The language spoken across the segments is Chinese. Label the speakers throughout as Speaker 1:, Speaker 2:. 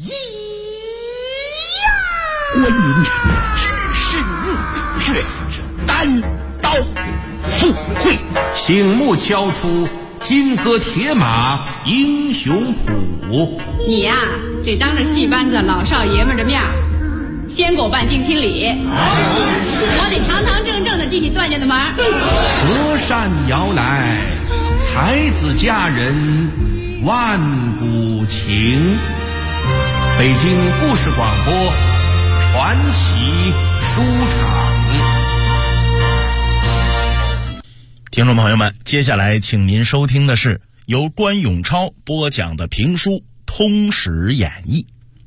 Speaker 1: 关云长只是入血，单刀赴会，
Speaker 2: 醒目敲出金戈铁马英雄谱。
Speaker 3: 你呀，得当着戏班子老少爷们的面先给我办定亲礼，我得堂堂正正的进你段家的门。
Speaker 2: 隔山遥来，才子佳人万古情。北京故事广播传奇书场。
Speaker 4: 听众朋友们，接下来请您收听的是由关永超播讲的评书《通史演义》。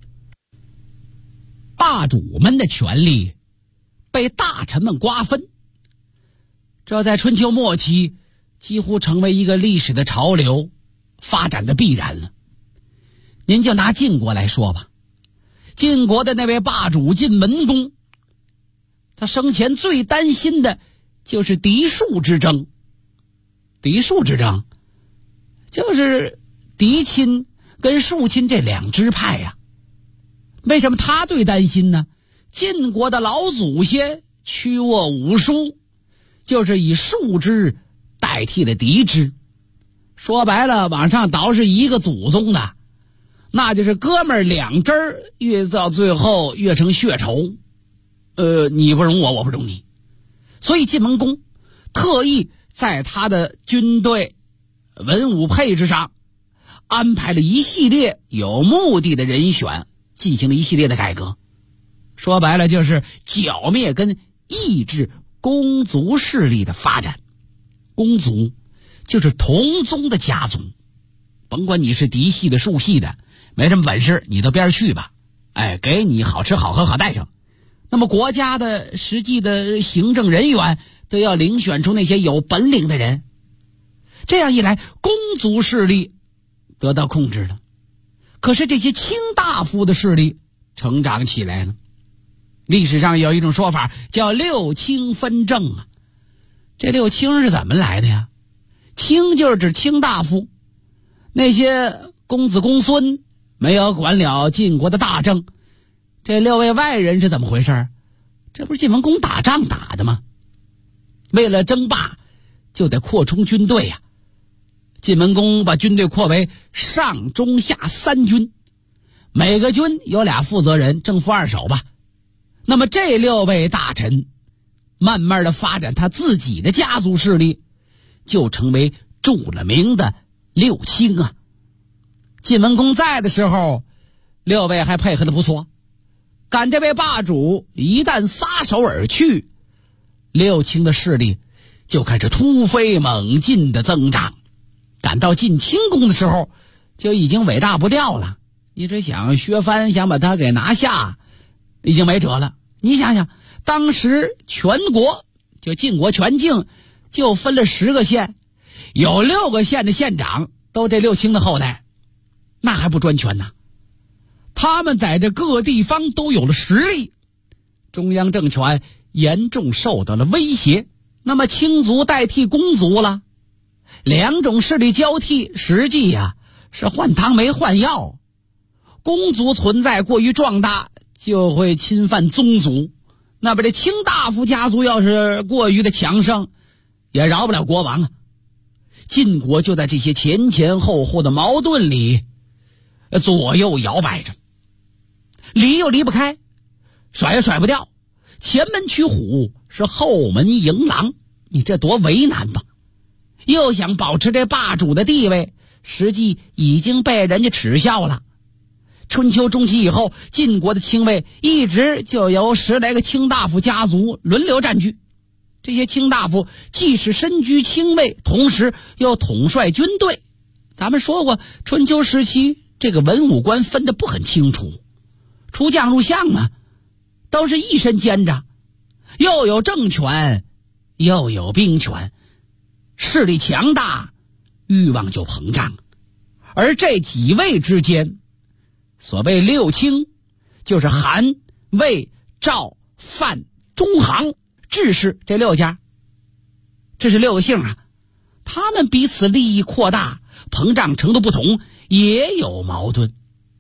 Speaker 5: 霸主们的权力被大臣们瓜分，这在春秋末期几乎成为一个历史的潮流，发展的必然了。您就拿晋国来说吧，晋国的那位霸主晋文公，他生前最担心的就是嫡庶之争。嫡庶之争就是嫡亲跟庶亲这两支派呀。为什么他最担心呢？晋国的老祖先屈沃五叔就是以庶支代替了嫡支，说白了往上倒是一个祖宗的，那就是哥们儿两支儿，越到最后越成血仇。你不容我，我不容你。所以晋文公特意在他的军队文武配置上安排了一系列有目的的人选，进行了一系列的改革。说白了就是剿灭跟抑制公族势力的发展。公族就是同宗的家族，甭管你是嫡系的庶系的，没什么本事你到边去吧，给你好吃好喝好待上。那么国家的实际的行政人员都要遴选出那些有本领的人，这样一来公族势力得到控制了。可是这些卿大夫的势力成长起来了。历史上有一种说法叫六卿分政啊。这六卿是怎么来的呀？卿就是指卿大夫，那些公子公孙没有管了晋国的大政。这六位外人是怎么回事？这不是晋文公打仗打的吗？为了争霸就得扩充军队呀。晋文公把军队扩为上中下三军，每个军有俩负责人，正副二手吧。那么这六位大臣慢慢的发展他自己的家族势力，就成为著了名的六卿啊。晋文公在的时候，六位还配合的不错，赶这位霸主一旦撒手而去，六卿的势力就开始突飞猛进的增长。赶到晋清公的时候，就已经尾大不掉了。你这想削藩，想把他给拿下，已经没辙了。你想想，当时全国就晋国全境就分了10个县，有6个县的县长都这六卿的后代，那还不专权呢。他们在这各地方都有了实力，中央政权严重受到了威胁。那么卿族代替公族了，两种势力交替，实际呀是换汤没换药。公族存在过于壮大，就会侵犯宗族。那么这卿大夫家族要是过于的强盛，也饶不了国王啊。晋国就在这些前前后后的矛盾里左右摇摆着，离又离不开，甩也甩不掉。前门驱虎，是后门迎狼，你这多为难吧。又想保持这霸主的地位，实际已经被人家耻笑了。春秋中期以后，晋国的卿位一直就由10来个卿大夫家族轮流占据。这些卿大夫既是身居卿位，同时又统帅军队。咱们说过，春秋时期这个文武官分得不很清楚，出将入相嘛，都是一身兼着，又有政权又有兵权，势力强大，欲望就膨胀。而这几位之间，所谓六卿，就是韩、魏、赵、范、中行、智氏这6家，这是6个姓啊。他们彼此利益扩大，膨胀程度不同，也有矛盾。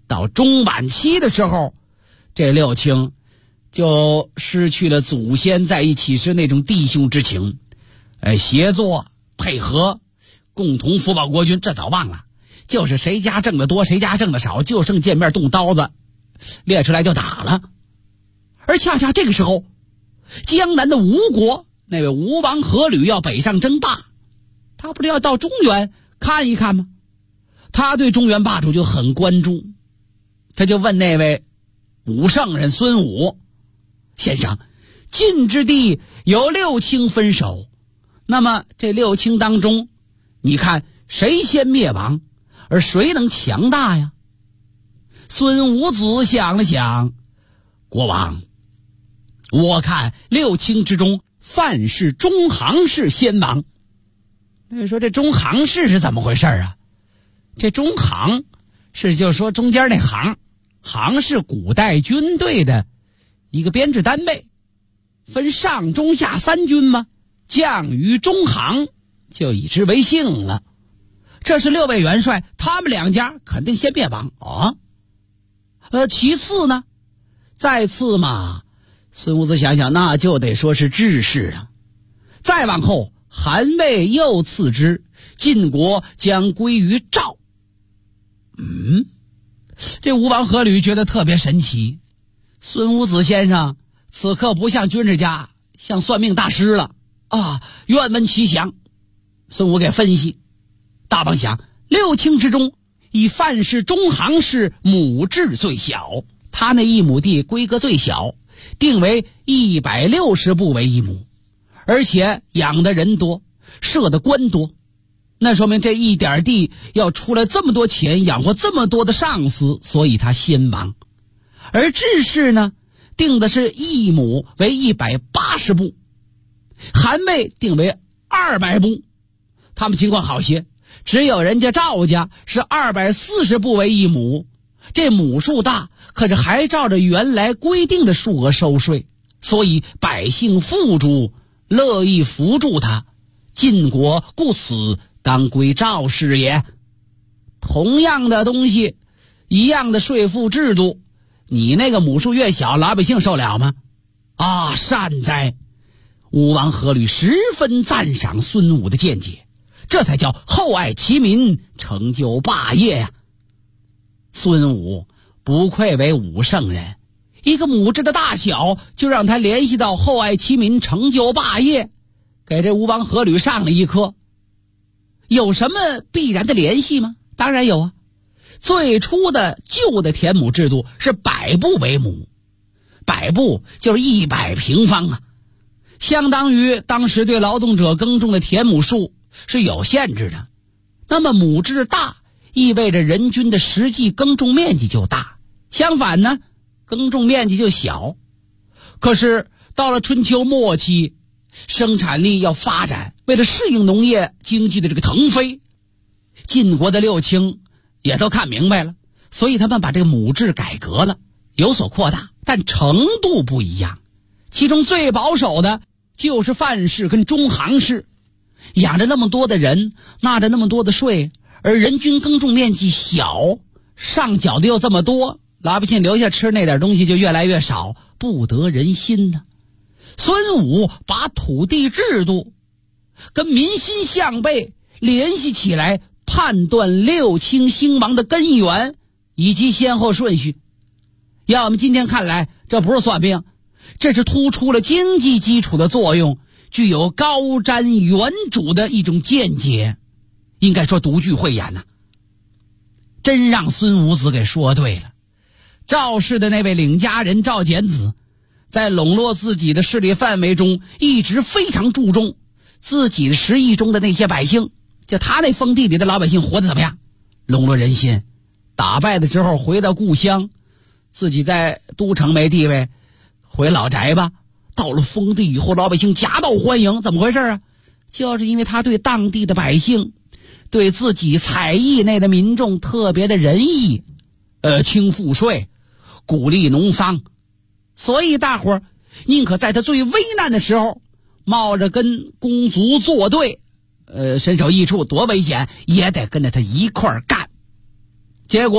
Speaker 5: 到中晚期的时候，这六卿就失去了祖先在一起时那种弟兄之情，协作配合，共同辅保国君，这早忘了，就是谁家挣得多，谁家挣得少，就剩见面动刀子，列出来就打了。而恰恰这个时候，江南的吴国那位吴王阖闾要北上争霸，他不是要到中原看一看吗？他对中原霸主就很关注，他就问那位武圣人孙武，先生，晋之地由六卿分守，那么这六卿当中，你看谁先灭亡，而谁能强大呀？孙武子想了想，国王，我看六卿之中，范氏、中行氏先亡。那说这中行氏是怎么回事啊？这中行是就是说中间那行，行是古代军队的一个编制单位，分上中下三军嘛，将于中行就以之为姓了。这是六位元帅，他们两家肯定先灭亡啊。其次呢，再次嘛，孙武子想想，那就得说是智氏了。再往后，韩魏又次之，晋国将归于赵。这吴王阖闾觉得特别神奇，孙武子先生此刻不像军事家，像算命大师了啊！愿闻其详。孙武给分析，大方向，六卿之中，以范氏、中行氏亩制最小，他那一亩地规格最小，定为160步为一亩，而且养的人多，设的官多，那说明这一点地要出来这么多钱养活这么多的上司，所以他先亡。而智氏呢，定的是一亩为180步，韩魏定为200步，他们情况好些，只有人家赵家是240步为一亩，这亩数大，可是还照着原来规定的数额收税，所以百姓富足，乐意扶助他，晋国故此当归赵氏也。同样的东西，一样的税赋制度，你那个亩数越小，老百姓受了吗？啊，善哉！吴王阖闾十分赞赏孙武的见解，这才叫厚爱其民，成就霸业呀。孙武不愧为武圣人，一个亩制的大小就让他联系到厚爱其民，成就霸业，给这吴王阖闾上了一课。有什么必然的联系吗？当然有啊。最初的旧的田亩制度是100步为亩，100步就是100平方啊，相当于当时对劳动者耕种的田亩数是有限制的。那么亩制大意味着人均的实际耕种面积就大，相反呢，耕种面积就小。可是到了春秋末期，生产力要发展，为了适应农业经济的这个腾飞，晋国的六卿也都看明白了，所以他们把这个亩制改革了，有所扩大，但程度不一样。其中最保守的就是范氏跟中行氏，养着那么多的人，纳着那么多的税，而人均耕种面积小，上缴的又这么多，老百姓留下吃那点东西就越来越少，不得人心呢。孙武把土地制度跟民心向背联系起来，判断六卿兴亡的根源以及先后顺序。要我们今天看来，这不是算命，这是突出了经济基础的作用，具有高瞻远瞩的一种见解，应该说独具慧眼呐。真让孙武子给说对了。赵氏的那位领家人赵简子，在笼络自己的势力范围中，一直非常注重自己的10邑中的那些百姓，就他那封地里的老百姓活得怎么样，笼络人心。打败的时候回到故乡，自己在都城没地位，回老宅吧。到了封地以后，老百姓夹道欢迎，怎么回事啊？就是因为他对当地的百姓，对自己采邑内的民众特别的仁义，轻赋税，鼓励农桑，所以大伙儿宁可在他最危难的时候，冒着跟公族作对，身首异处多危险，也得跟着他一块儿干。结果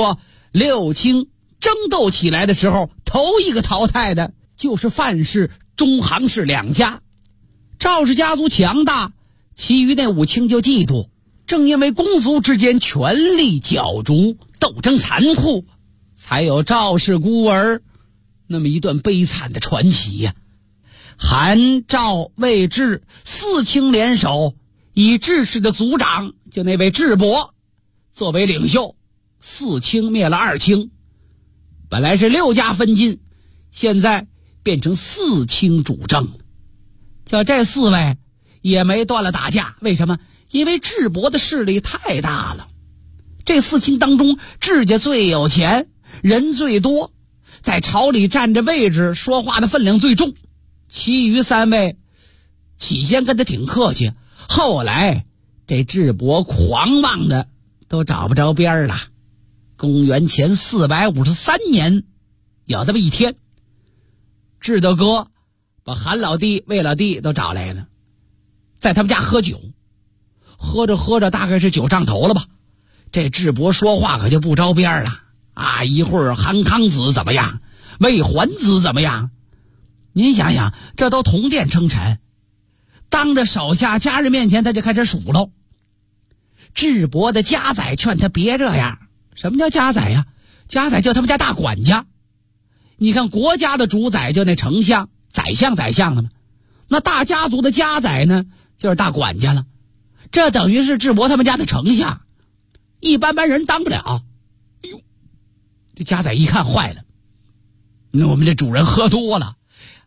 Speaker 5: 六卿争斗起来的时候，头一个淘汰的就是范氏、中行氏两家。赵氏家族强大，其余那五卿就嫉妒。正因为公族之间权力角逐，斗争残酷，才有赵氏孤儿那么一段悲惨的传奇呀。韩、赵、魏、智四卿联手，以智氏的族长就那位智伯作为领袖，四卿灭了二卿。本来是六家分晋，现在变成四卿主政。叫这四位也没断了打架，为什么？因为智伯的势力太大了。这四卿当中，智家最有钱，人最多，在朝里占着位置，说话的分量最重。其余三位起先跟他挺客气，后来这智伯狂妄的都找不着边了。公元前453年，有这么一天，智的哥把韩老弟、魏老弟都找来了，在他们家喝酒。喝着喝着，大概是酒上头了吧，这智伯说话可就不着边了啊！一会儿韩康子怎么样，魏桓子怎么样？您想想，这都同殿称臣，当着手下家人面前他就开始数喽。智伯的家宰劝他别这样。什么叫家宰呀？家宰就他们家大管家。你看国家的主宰就那丞相、宰相的嘛，那大家族的家宰呢就是大管家了。这等于是智伯他们家的丞相，一般人当不了。哎呦，这家宰一看坏了，那我们这主人喝多了，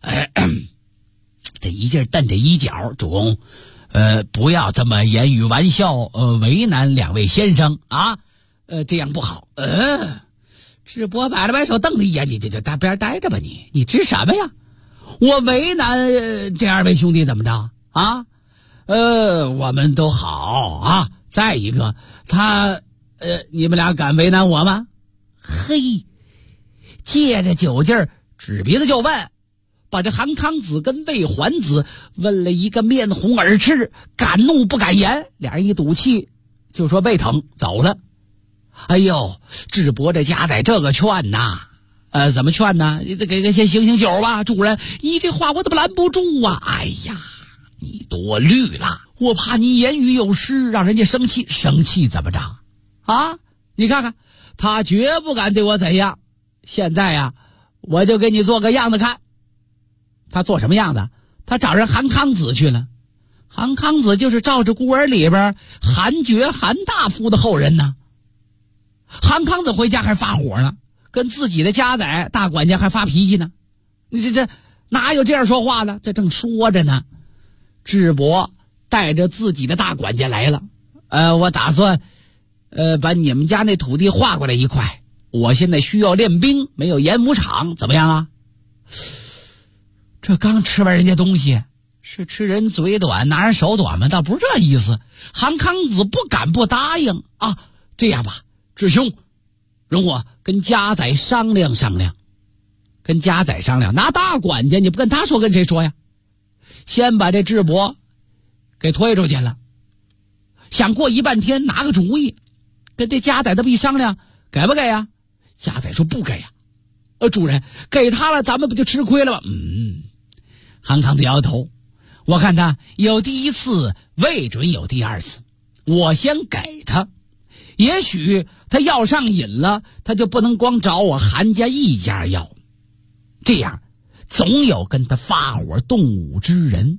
Speaker 5: 这一劲瞪着衣角，主公，不要这么言语玩笑，为难两位先生啊，这样不好。智伯摆了摆手，瞪他一眼，你就大边待着吧，你知什么呀？我为难这二位兄弟怎么着啊？我们都好啊。再一个，你们俩敢为难我吗？嘿，借着酒劲儿，指鼻子就问，把这韩康子跟魏桓子问了一个面红耳赤，敢怒不敢言，俩人一赌气就说背疼走了。哎呦，智伯这家在这个劝呐，怎么劝呢？你得给先醒醒酒吧，主人，你这话我怎么拦不住啊？哎呀，你多虑了，我怕你言语有失，让人家生气。生气怎么着啊？你看看，他绝不敢对我怎样。现在呀，我就给你做个样子看。他做什么样子？他找人韩康子去了。韩康子就是赵氏孤儿里边韩厥、韩大夫的后人呢。韩康子回家还发火呢，跟自己的家宰大管家还发脾气呢。你这哪有这样说话的？这正说着呢，智伯带着自己的大管家来了。我打算把你们家那土地划过来一块，我现在需要练兵，没有演武场，怎么样啊？这刚吃完人家东西，是吃人嘴短拿人手短吗？倒不是这意思。韩康子不敢不答应啊。这样吧，智兄，容我跟家宰商量商量。跟家宰商量，拿大管家你不跟他说，跟谁说呀？先把这智伯给推出去了，想过一半天拿个主意，跟这家宰这么一商量，给不给呀？家宰说不给呀。主人，给他了咱们不就吃亏了吗？韩康子摇头，我看他有第一次，未准有第二次，我先给他，也许他要上瘾了，他就不能光找我韩家一家要，这样总有跟他发火动武之人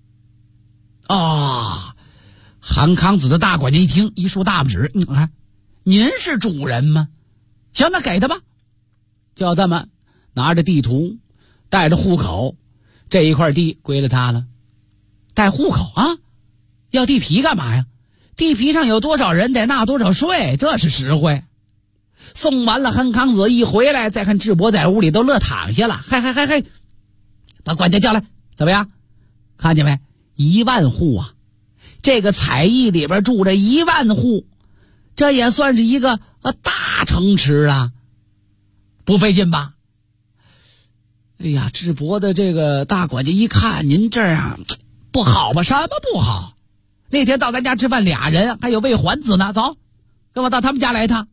Speaker 5: 啊。韩康子的大管家一听，一竖大拇指，您是主人吗？行，那给他吧。就这么拿着地图，带着户口，这一块地归了他了。带户口啊？要地皮干嘛呀？地皮上有多少人得纳多少税，这是实惠。送完了，韩康子一回来，再看智伯在屋里都乐躺下了。嘿，把管家叫来，怎么样？看见没？1万户啊！这个采邑里边住着1万户，这也算是一个大城池啊，不费劲吧？哎呀，智伯的这个大管家一看，您这样不好吧？什么不好？那天到咱家吃饭俩人，还有魏桓子呢，走，跟我到他们家来一趟。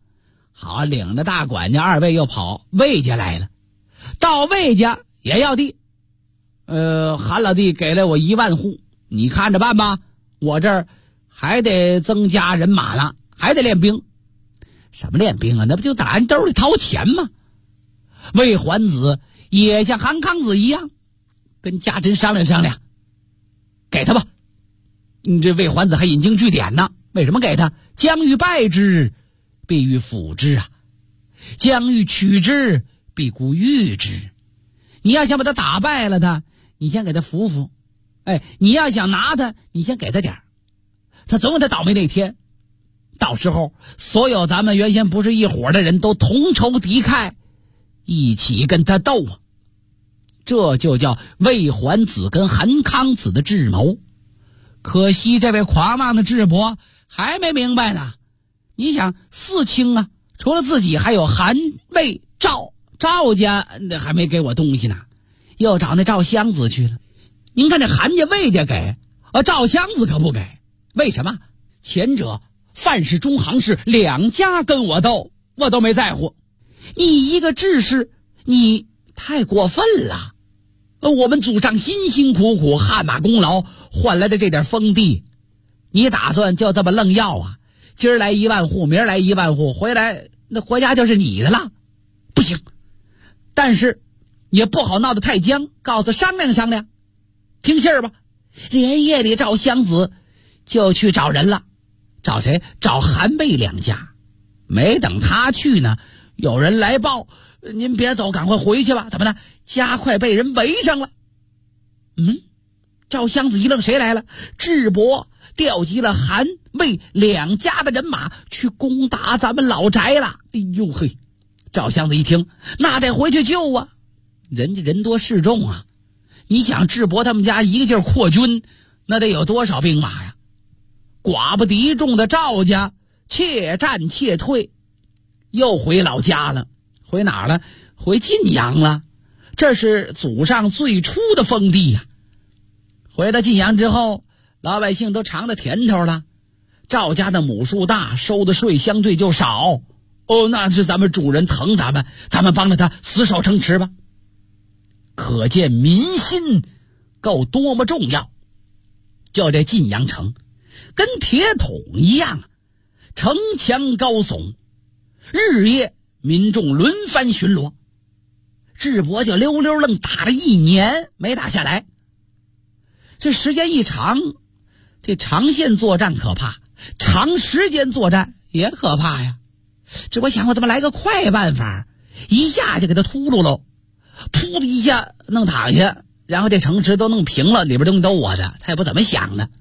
Speaker 5: 好，领着大管家二位又跑魏家来了。到魏家也要地，韩老弟给了我1万户，你看着办吧。我这儿还得增加人马呢，还得练兵。什么练兵啊？那不就打人兜里掏钱吗？魏桓子也像韩康子一样，跟家珍商量商量，给他吧。这魏桓子还引经据典呢。为什么给他？将欲败之，必欲辅之啊；将欲取之，必固御之。你要想把他打败了他，你先给他扶扶。你要想拿他，你先给他点儿，他总有他倒霉那天。到时候所有咱们原先不是一伙的人都同仇敌忾，一起跟他斗啊。这就叫魏桓子跟韩康子的智谋。可惜这位狂妄的智伯还没明白呢。你想4卿啊，除了自己还有韩魏赵，赵家还没给我东西呢，又找那赵襄子去了。您看这韩家魏家给，赵襄子可不给。为什么？前者范氏中行氏2家跟我斗，我都没在乎。你一个志士，你太过分了。我们祖上辛辛苦苦汗马功劳换来的这点封地，你打算就这么愣要啊？今儿来1万户，明儿来1万户，回来那国家就是你的了。不行，但是也不好闹得太僵，告诉商量商量。听信儿吧。连夜里赵襄子就去找人了。找谁？找韩魏2家。没等他去呢，有人来报，您别走，赶快回去吧。怎么呢？家快被人围上了。赵襄子一愣，谁来了？智伯调集了韩魏2家的人马去攻打咱们老宅了。哎呦嘿！赵襄子一听，那得回去救啊，人家人多势众啊。你想智伯他们家一个劲儿扩军，那得有多少兵马呀？寡不敌众的赵家怯战怯退，又回老家了。回哪儿了？回晋阳了。这是祖上最初的封地呀。回到晋阳之后，老百姓都尝到甜头了。赵家的亩数大，收的税相对就少。那是咱们主人疼咱们帮着他死守城池吧。可见民心够多么重要。就这晋阳城跟铁桶一样，城墙高耸，日夜民众轮番巡逻。智伯就溜溜愣打了1年没打下来。这时间一长，这长线作战可怕，长时间作战也可怕呀。这我想我怎么来个快办法，一下就给他秃噜喽，噗的一下弄躺下，然后这城池都弄平了，里边东西都我的。他也不怎么想的，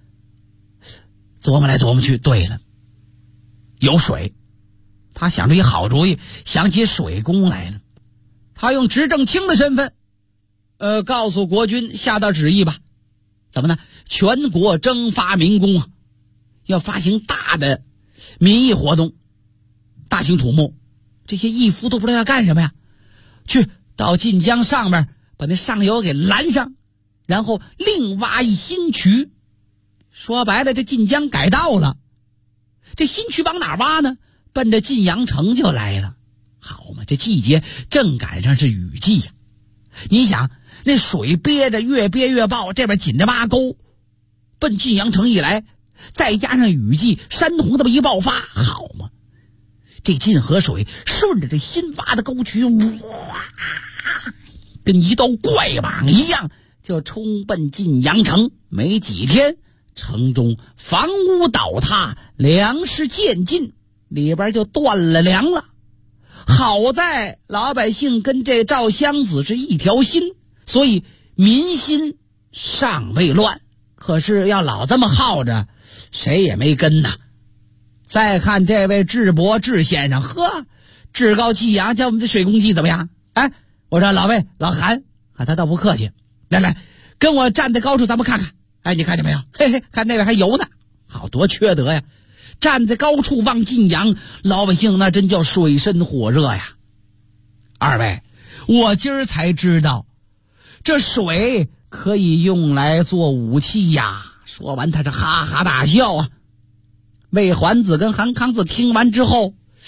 Speaker 5: 琢磨来琢磨去，对了，有水。他想出一好主意，想起水工来了。他用执政卿的身份告诉国军下道旨意吧。怎么呢？全国征发民工啊，要发行大的民意活动，大兴土木。这些义夫都不知道要干什么呀，去到晋江上面把那上游给拦上，然后另挖一新渠。说白了，这晋江改道了。这新渠往哪挖呢？奔着晋阳城就来了。好嘛，这季节正赶上是雨季呀。你想那水憋着，越憋越爆，这边紧着挖沟，奔晋阳城一来，再加上雨季，山洪这么一爆发，好嘛，这晋河水顺着这新挖的沟渠，哇，跟一道怪蟒一样就冲奔晋阳城。没几天，城中房屋倒塌，粮食渐尽，里边就断了粮了。好在老百姓跟这赵襄子是一条心，所以民心尚未乱。可是要老这么耗着，谁也没跟呐。再看这位智伯智先生，趾高气扬，叫我们这水工技怎么样？我说老魏老韩他倒不客气，来跟我站在高处咱们看看。你看见没有？嘿嘿，看那位还游呢，好多缺德呀。站在高处望晋阳，老百姓那真叫水深火热呀。二位，我今儿才知道这水可以用来做武器呀。说完他是哈哈大笑啊。魏桓子跟韩康子听完之后，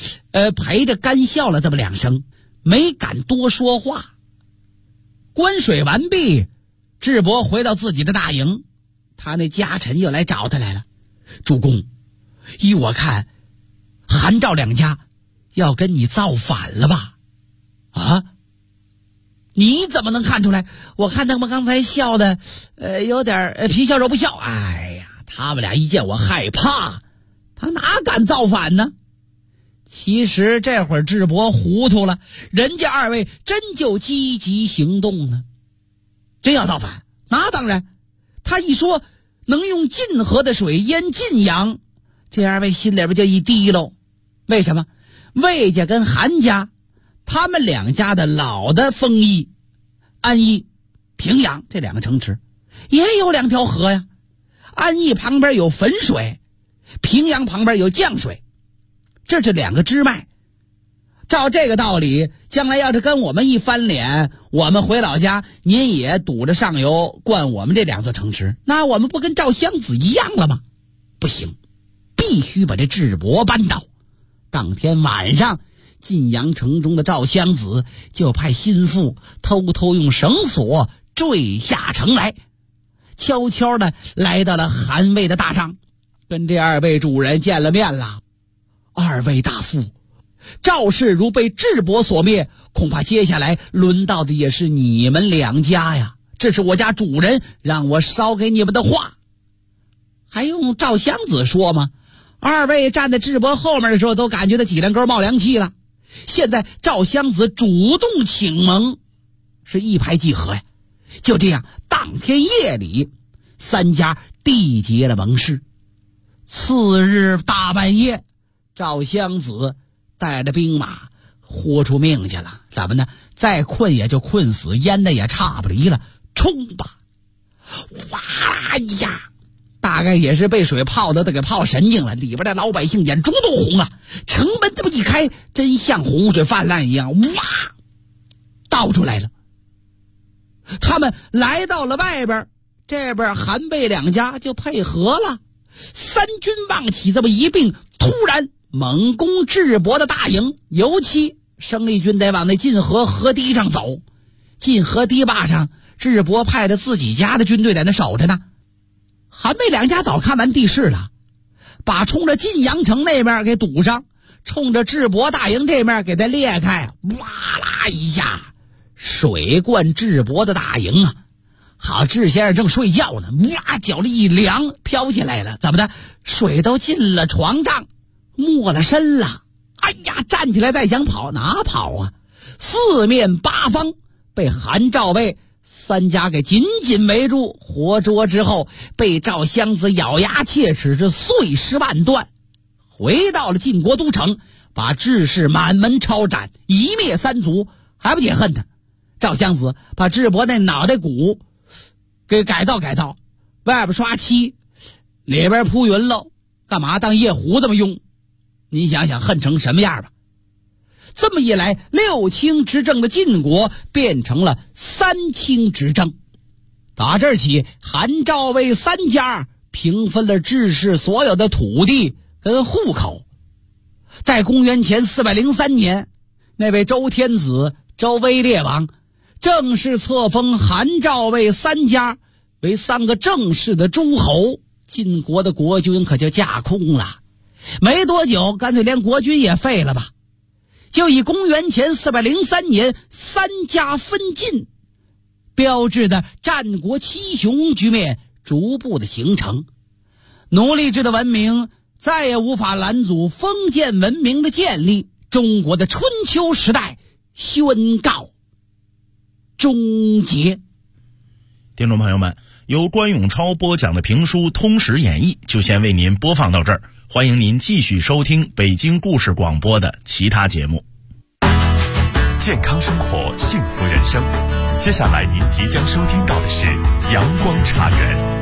Speaker 5: 陪着干笑了这么2声，没敢多说话。关水完毕，智伯回到自己的大营，他那家臣又来找他来了。主公，依我看，韩赵2家要跟你造反了吧？啊？你怎么能看出来？我看他们刚才笑的，有点皮笑肉不笑。哎呀，他们俩一见我害怕，他哪敢造反呢？其实这会儿智伯糊涂了，人家2位真就积极行动呢。真要造反，那当然。他一说能用晋河的水淹晋阳，这2位心里边就一低喽。为什么？魏家跟韩家，他们2家的老的丰邑、安邑、平阳这2个城池也有2条河呀。安邑旁边有汾水，平阳旁边有绛水，这是2个支脉。照这个道理，将来要是跟我们一翻脸，我们回老家，您也堵着上游灌我们这2座城池，那我们不跟赵襄子一样了吗？不行，必须把这智伯扳倒。当天晚上，晋阳城中的赵襄子就派心腹偷偷用绳索坠下城来，悄悄的来到了韩魏的大帐，跟这2位主人见了面了。2位大夫，赵氏如被智伯所灭，恐怕接下来轮到的也是你们2家呀。这是我家主人让我捎给你们的话。还用赵襄子说吗？2位站在智伯后面的时候，都感觉到脊梁根冒凉气了。现在赵襄子主动请盟，是一拍即合呀。就这样，当天夜里，3家缔结了盟誓。次日大半夜，赵襄子带着兵马豁出命去了。怎么呢？再困也就困死，淹的也差不离了。冲吧！哇啦一下，大概也是被水泡的给泡神经了，里边的老百姓眼中都红了。城门这么一开，真像洪水泛滥一样，哇，倒出来了。他们来到了外边，这边韩魏2家就配合了。3军望起这么一并，突然猛攻智伯的大营，尤其生力军得往那晋河河堤上走。晋河堤坝上，智伯派着自己家的军队在那守着呢。韩魏2家早看完地势了，把冲着晋阳城那边给堵上，冲着智伯大营这面给它裂开，哇啦一下，水灌智伯的大营啊！好，智先生正睡觉呢，哇，脚一凉，飘起来了。怎么的？水都进了床帐，没了身了。哎呀，站起来再想跑，哪跑啊？四面八方被韩赵魏3家给紧紧围住，活捉之后，被赵襄子咬牙切齿，是碎尸万段。回到了晋国都城，把智氏满门抄斩，一灭3族，还不解恨呢。赵襄子把智伯那脑袋骨给改造，外边刷漆，里边铺云喽，干嘛当夜壶这么用？你想想恨成什么样吧。这么一来，6卿执政的晋国变成了3卿执政。打这儿起，韩赵魏3家平分了智氏所有的土地跟户口。在公元前403年，那位周天子周威烈王正式册封韩赵魏3家为3个正式的诸侯，晋国的国君可就架空了。没多久，干脆连国君也废了吧。就以公元前403年3家分晋，标志的战国七雄局面逐步的形成。奴隶制的文明再也无法拦阻封建文明的建立，中国的春秋时代宣告终结。
Speaker 4: 听众朋友们，由关永超播讲的评书《通史演义》就先为您播放到这儿，欢迎您继续收听北京故事广播的其他节目。
Speaker 6: 健康生活，幸福人生。接下来您即将收听到的是阳光茶园。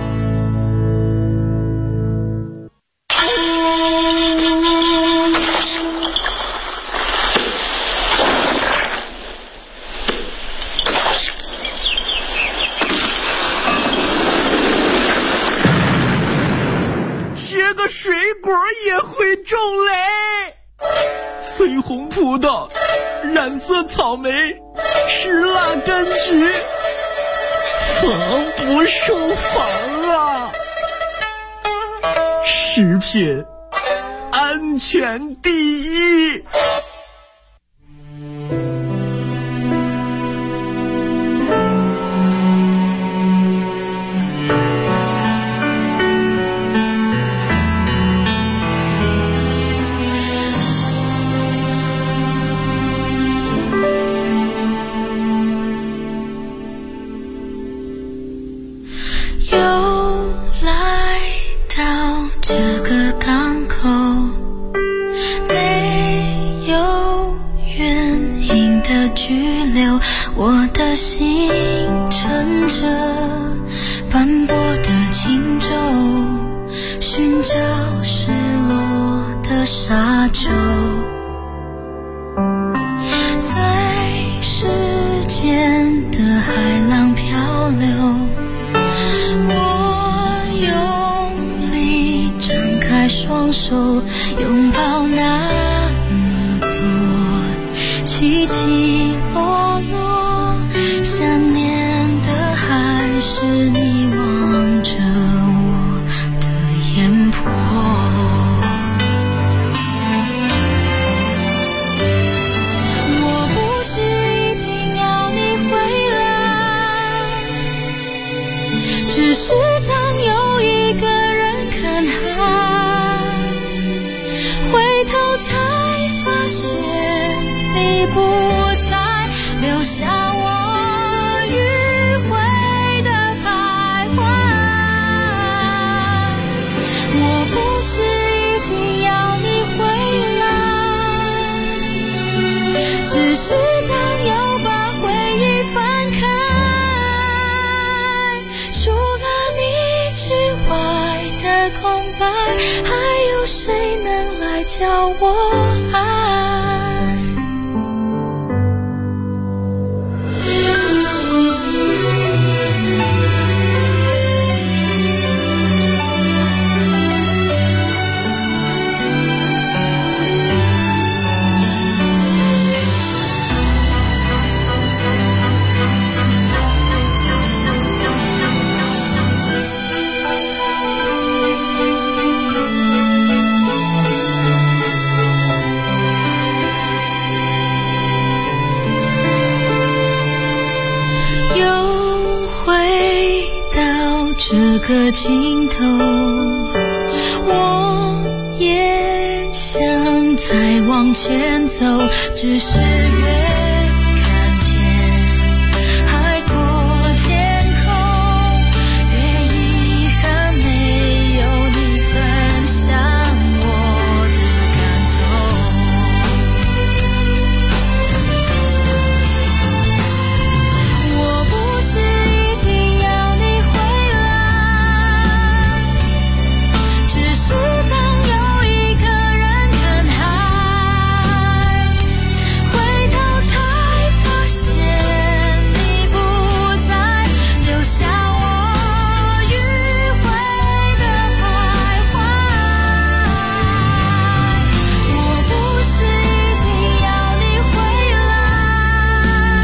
Speaker 7: 切个水果也会中雷。 翠红葡萄，染色草莓，石蜡柑橘，防不胜防啊！食品安全第一。
Speaker 8: 我的心乘着斑驳的轻舟，寻找失落的沙洲，随时间的海浪漂流，我用力张开双手，拥抱那么多起起落落，想念的还是你望着我的眼波。我不是一定要你回来，只是当有一个人看海，回头才发现你不再留下我迂回的徘徊。我不是一定要你回来，只是当又把回忆翻开，除了你之外的空白，还有谁能来教我爱？这个尽头，我也想再往前走，只是